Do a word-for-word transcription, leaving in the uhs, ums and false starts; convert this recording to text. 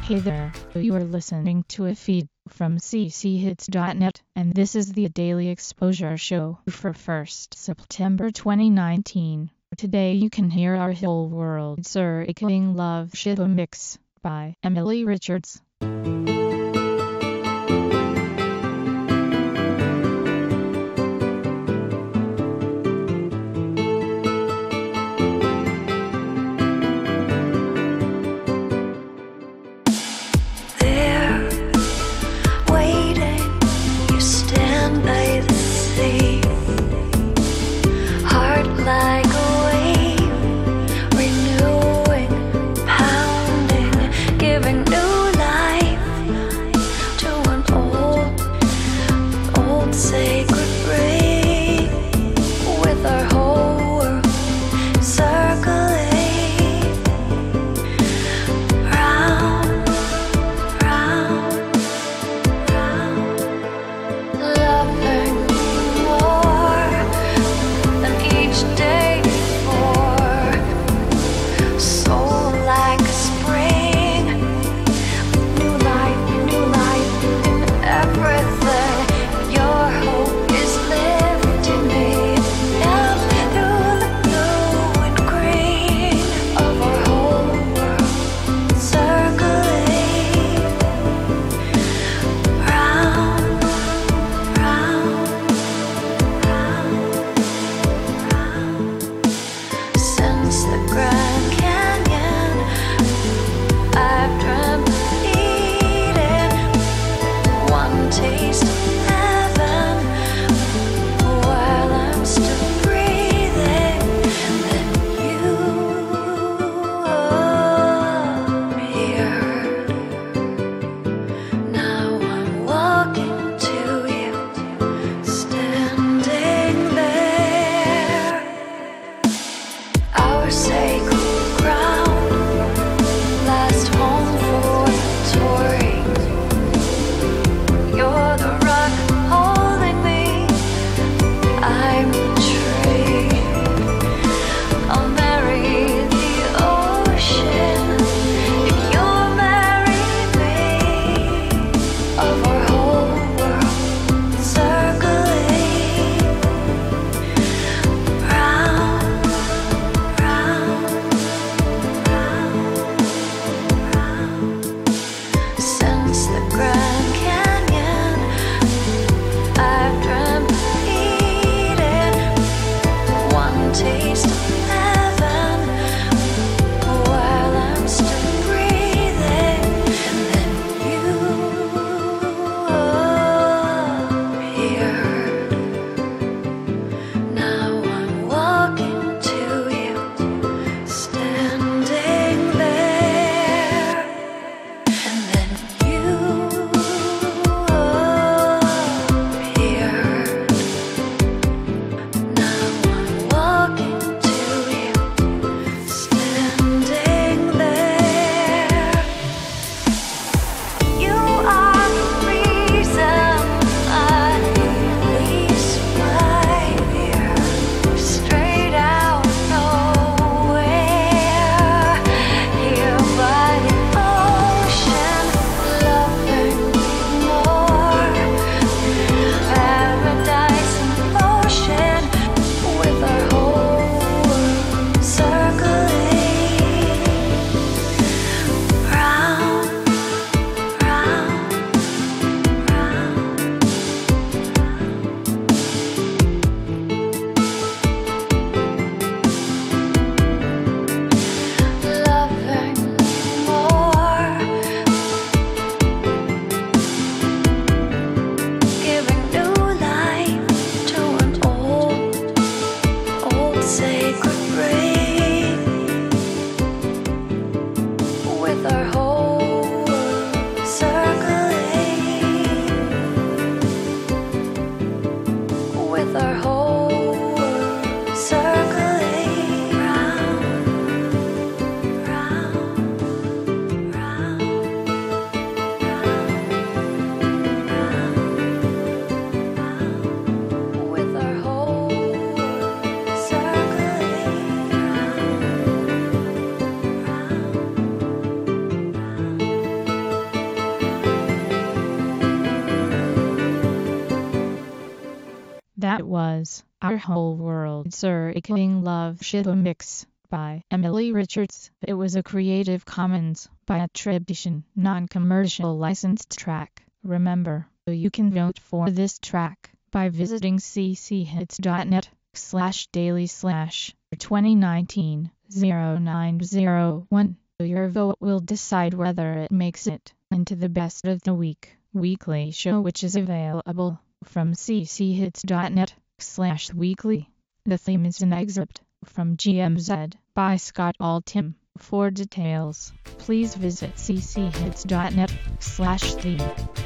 Hey there, you are listening to a feed from c c hits dot net, and this is the Daily Exposure Show for first September twenty nineteen. Today you can hear Our Whole World Circling Love Shiva Mix by Emily Richards. Walking whole world circling love shit mix by Emily Richards. It was a Creative Commons by attribution, non-commercial licensed track. Remember, you can vote for this track by visiting cchits.net slash daily slash 2019 0901. Your vote will decide whether it makes it into the best of the week weekly show, which is available from cchits.net slash weekly. The theme is an excerpt from G M Z by Scott Altham. For details, please visit cchits.net slash theme.